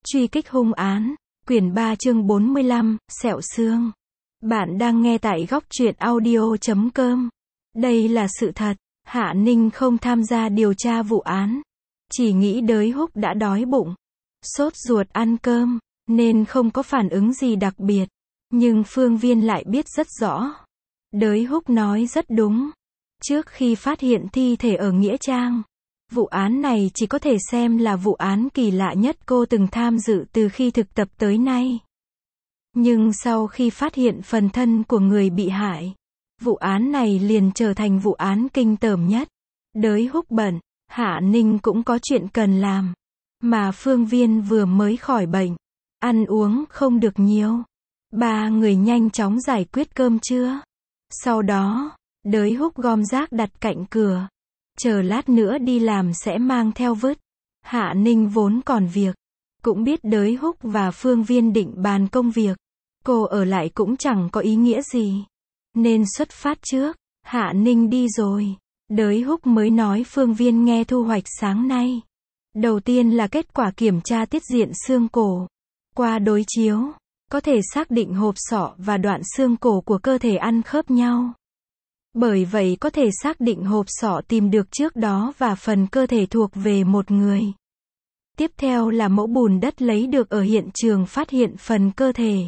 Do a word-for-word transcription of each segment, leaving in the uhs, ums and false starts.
Truy kích hung án, quyển ba chương bốn mươi lăm, sẹo xương. Bạn đang nghe tại góc truyện audio chấm com. Đây là sự thật, Hạ Ninh không tham gia điều tra vụ án. Chỉ nghĩ Đới Húc đã đói bụng, sốt ruột ăn cơm, nên không có phản ứng gì đặc biệt. Nhưng Phương Viên lại biết rất rõ. Đới Húc nói rất đúng. Trước khi phát hiện thi thể ở Nghĩa Trang, vụ án này chỉ có thể xem là vụ án kỳ lạ nhất cô từng tham dự từ khi thực tập tới nay. Nhưng sau khi phát hiện phần thân của người bị hại, vụ án này liền trở thành vụ án kinh tởm nhất. Đới Húc bận, Hạ Ninh cũng có chuyện cần làm. Mà Phương Viên vừa mới khỏi bệnh, ăn uống không được nhiều. Ba người nhanh chóng giải quyết cơm trưa. Sau đó, Đới Húc gom rác đặt cạnh cửa. Chờ lát nữa đi làm sẽ mang theo vứt. Hạ Ninh vốn còn việc. Cũng biết Đới Húc và Phương Viên định bàn công việc. Cô ở lại cũng chẳng có ý nghĩa gì. Nên xuất phát trước. Hạ Ninh đi rồi. Đới Húc mới nói Phương Viên nghe thu hoạch sáng nay. Đầu tiên là kết quả kiểm tra tiết diện xương cổ. Qua đối chiếu, có thể xác định hộp sọ và đoạn xương cổ của cơ thể ăn khớp nhau. Bởi vậy có thể xác định hộp sọ tìm được trước đó và phần cơ thể thuộc về một người. Tiếp theo là mẫu bùn đất lấy được ở hiện trường phát hiện phần cơ thể.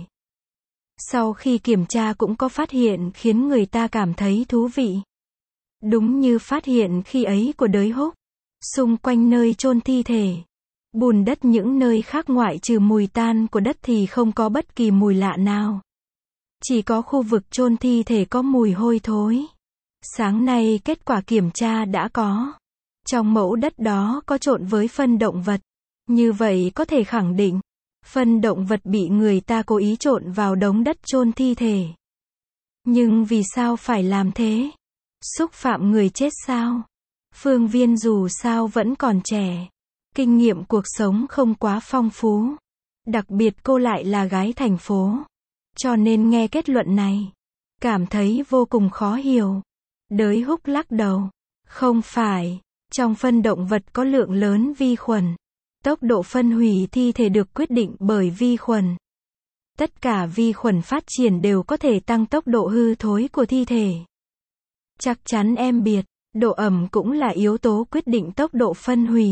Sau khi kiểm tra cũng có phát hiện khiến người ta cảm thấy thú vị. Đúng như phát hiện khi ấy của Đới Húc. Xung quanh nơi chôn thi thể, bùn đất những nơi khác ngoại trừ mùi tan của đất thì không có bất kỳ mùi lạ nào. Chỉ có khu vực chôn thi thể có mùi hôi thối. Sáng nay kết quả kiểm tra đã có. Trong mẫu đất đó có trộn với phân động vật. Như vậy có thể khẳng định, phân động vật bị người ta cố ý trộn vào đống đất chôn thi thể. Nhưng vì sao phải làm thế? Xúc phạm người chết sao? Phương Viên dù sao vẫn còn trẻ. Kinh nghiệm cuộc sống không quá phong phú. Đặc biệt cô lại là gái thành phố. Cho nên nghe kết luận này, cảm thấy vô cùng khó hiểu. Đới Húc lắc đầu. Không phải, trong phân động vật có lượng lớn vi khuẩn. Tốc độ phân hủy thi thể được quyết định bởi vi khuẩn. Tất cả vi khuẩn phát triển đều có thể tăng tốc độ hư thối của thi thể. Chắc chắn em biết, độ ẩm cũng là yếu tố quyết định tốc độ phân hủy.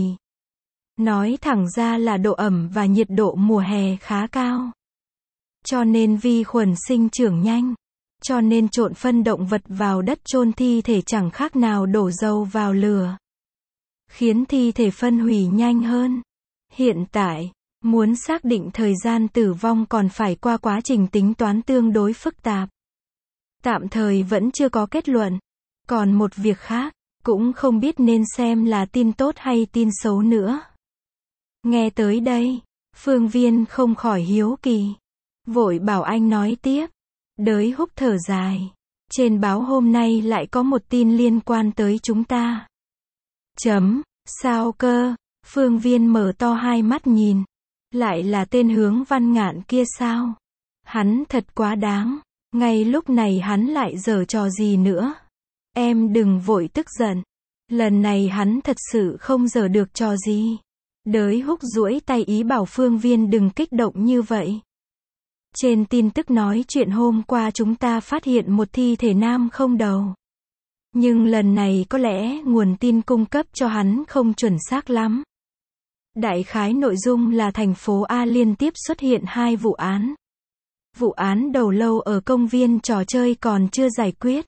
Nói thẳng ra là độ ẩm và nhiệt độ mùa hè khá cao. Cho nên vi khuẩn sinh trưởng nhanh. Cho nên trộn phân động vật vào đất chôn thi thể chẳng khác nào đổ dầu vào lửa. Khiến thi thể phân hủy nhanh hơn. Hiện tại, muốn xác định thời gian tử vong còn phải qua quá trình tính toán tương đối phức tạp. Tạm thời vẫn chưa có kết luận. Còn một việc khác, cũng không biết nên xem là tin tốt hay tin xấu nữa. Nghe tới đây, Phương Viên không khỏi hiếu kỳ. Vội bảo anh nói tiếp. Đới Húc thở dài. Trên báo hôm nay lại có một tin liên quan tới chúng ta. Chấm, sao cơ? Phương Viên mở to hai mắt nhìn. Lại là tên Hướng Văn Ngạn kia sao? Hắn thật quá đáng. Ngay lúc này hắn lại giở trò gì nữa? Em đừng vội tức giận. Lần này hắn thật sự không giở được trò gì. Đới Húc duỗi tay ý bảo Phương Viên đừng kích động như vậy. Trên tin tức nói chuyện hôm qua chúng ta phát hiện một thi thể nam không đầu. Nhưng lần này có lẽ nguồn tin cung cấp cho hắn không chuẩn xác lắm. Đại khái nội dung là thành phố A liên tiếp xuất hiện hai vụ án. Vụ án đầu lâu ở công viên trò chơi còn chưa giải quyết.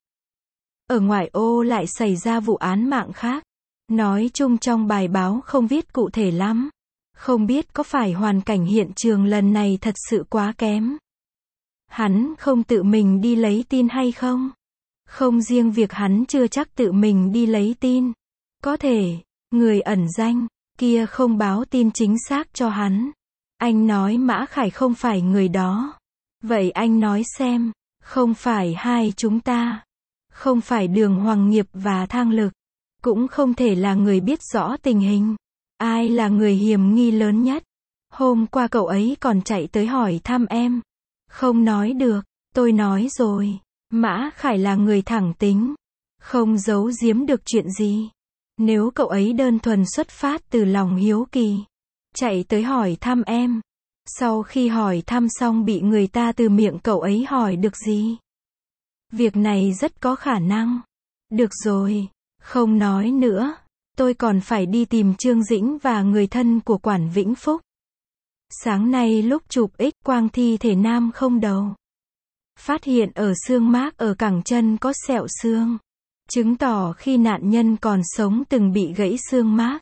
Ở ngoại ô lại xảy ra vụ án mạng khác. Nói chung trong bài báo không viết cụ thể lắm. Không biết có phải hoàn cảnh hiện trường lần này thật sự quá kém. Hắn không tự mình đi lấy tin hay không? Không riêng việc hắn chưa chắc tự mình đi lấy tin. Có thể, người ẩn danh kia không báo tin chính xác cho hắn. Anh nói Mã Khải không phải người đó. Vậy anh nói xem, không phải hai chúng ta. Không phải Đường Hoàng Nghiệp và Thang Lực. Cũng không thể là người biết rõ tình hình. Ai là người hiểm nghi lớn nhất? Hôm qua cậu ấy còn chạy tới hỏi thăm em. Không nói được, tôi nói rồi. Mã Khải là người thẳng tính. Không giấu giếm được chuyện gì. Nếu cậu ấy đơn thuần xuất phát từ lòng hiếu kỳ, chạy tới hỏi thăm em, Sau khi hỏi thăm xong bị người ta từ miệng cậu ấy hỏi được gì? Việc này rất có khả năng. Được rồi, không nói nữa. Tôi còn phải đi tìm Trương Dĩnh và người thân của Quản Vĩnh Phúc. Sáng nay lúc chụp X quang thi thể nam không đầu, phát hiện ở xương mác ở cẳng chân có sẹo xương, chứng tỏ khi nạn nhân còn sống từng bị gãy xương mác.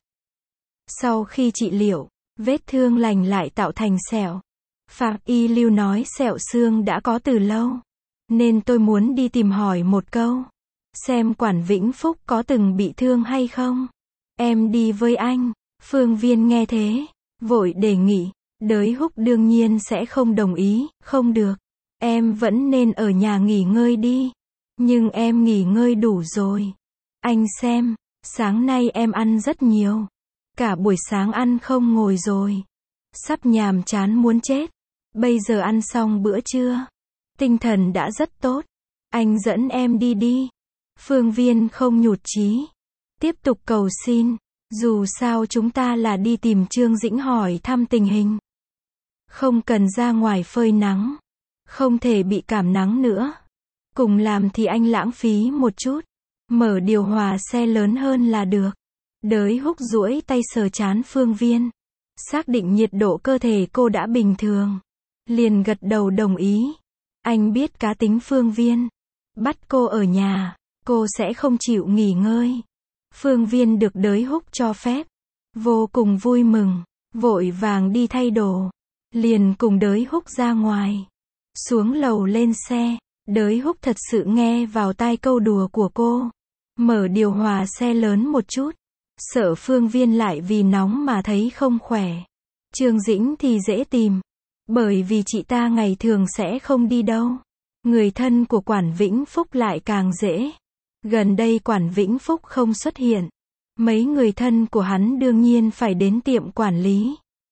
Sau khi trị liệu, vết thương lành lại tạo thành sẹo. Phạm y Lưu nói sẹo xương đã có từ lâu, nên tôi muốn đi tìm hỏi một câu, xem Quản Vĩnh Phúc có từng bị thương hay không. Em đi với anh. Phương Viên nghe thế, vội đề nghị. Đới Húc đương nhiên sẽ không đồng ý. Không được, em vẫn nên ở nhà nghỉ ngơi đi. Nhưng em nghỉ ngơi đủ rồi. Anh xem, sáng nay em ăn rất nhiều. Cả buổi sáng ăn không ngồi rồi. Sắp nhàm chán muốn chết. Bây giờ ăn xong bữa trưa, tinh thần đã rất tốt. Anh dẫn em đi đi. Phương Viên không nhụt chí, tiếp tục cầu xin. Dù sao chúng ta là đi tìm Trương Dĩnh hỏi thăm tình hình. Không cần ra ngoài phơi nắng. Không thể bị cảm nắng nữa. Cùng làm thì anh lãng phí một chút. Mở điều hòa xe lớn hơn là được. Đới Húc duỗi tay sờ trán Phương Viên. Xác định nhiệt độ cơ thể cô đã bình thường. Liền gật đầu đồng ý. Anh biết cá tính Phương Viên. Bắt cô ở nhà, cô sẽ không chịu nghỉ ngơi. Phương Viên được Đới Húc cho phép. Vô cùng vui mừng. Vội vàng đi thay đồ. Liền cùng Đới Húc ra ngoài. Xuống lầu lên xe. Đới Húc thật sự nghe vào tai câu đùa của cô. Mở điều hòa xe lớn một chút. Sợ Phương Viên lại vì nóng mà thấy không khỏe. Trương Dĩnh thì dễ tìm. Bởi vì chị ta ngày thường sẽ không đi đâu. Người thân của Quản Vĩnh Phúc lại càng dễ. Gần đây Quản Vĩnh Phúc không xuất hiện. Mấy người thân của hắn đương nhiên phải đến tiệm quản lý.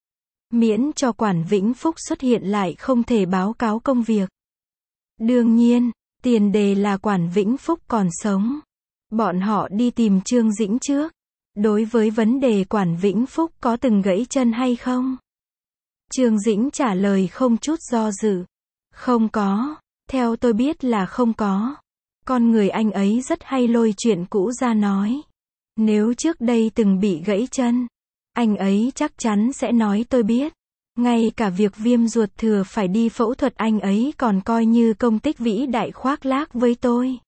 Miễn cho Quản Vĩnh Phúc xuất hiện lại không thể báo cáo công việc. Đương nhiên, tiền đề là Quản Vĩnh Phúc còn sống. Bọn họ đi tìm Trương Dĩnh trước. Đối với vấn đề Quản Vĩnh Phúc có từng gãy chân hay không? Trương Dĩnh trả lời không chút do dự. Không có. Theo tôi biết là không có. Con người anh ấy rất hay lôi chuyện cũ ra nói. Nếu trước đây từng bị gãy chân, anh ấy chắc chắn sẽ nói tôi biết. Ngay cả việc viêm ruột thừa phải đi phẫu thuật anh ấy còn coi như công tích vĩ đại khoác lác với tôi.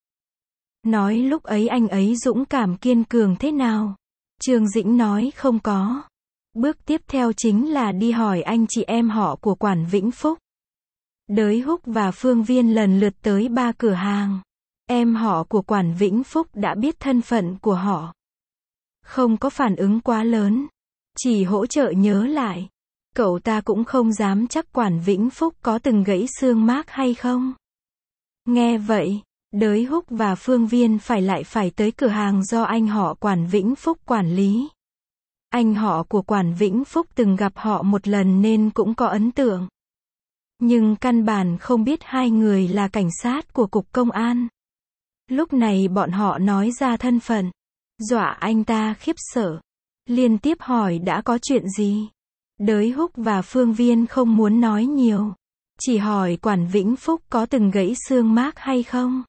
Nói lúc ấy anh ấy dũng cảm kiên cường thế nào. Trương Dĩnh nói không có. Bước tiếp theo chính là đi hỏi anh chị em họ của Quản Vĩnh Phúc. Đới Húc và Phương Viên lần lượt tới ba cửa hàng. Em họ của Quản Vĩnh Phúc đã biết thân phận của họ. Không có phản ứng quá lớn. Chỉ hỗ trợ nhớ lại. Cậu ta cũng không dám chắc Quản Vĩnh Phúc có từng gãy xương mác hay không. Nghe vậy, Đới Húc và Phương Viên phải lại phải tới cửa hàng do anh họ Quản Vĩnh Phúc quản lý. Anh họ của Quản Vĩnh Phúc từng gặp họ một lần nên cũng có ấn tượng. Nhưng căn bản không biết hai người là cảnh sát của cục công an. Lúc này bọn họ nói ra thân phận, dọa anh ta khiếp sợ. Liên tiếp hỏi đã có chuyện gì. Đới Húc và Phương Viên không muốn nói nhiều. Chỉ hỏi Quản Vĩnh Phúc có từng gãy xương mác hay không.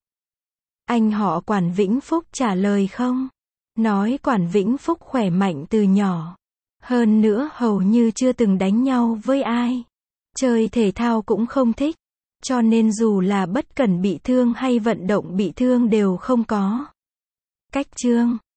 Anh họ Quản Vĩnh Phúc trả lời không. Nói Quản Vĩnh Phúc khỏe mạnh từ nhỏ. Hơn nữa hầu như chưa từng đánh nhau với ai. Chơi thể thao cũng không thích. Cho nên dù là bất cẩn bị thương hay vận động bị thương đều không có. Cách chương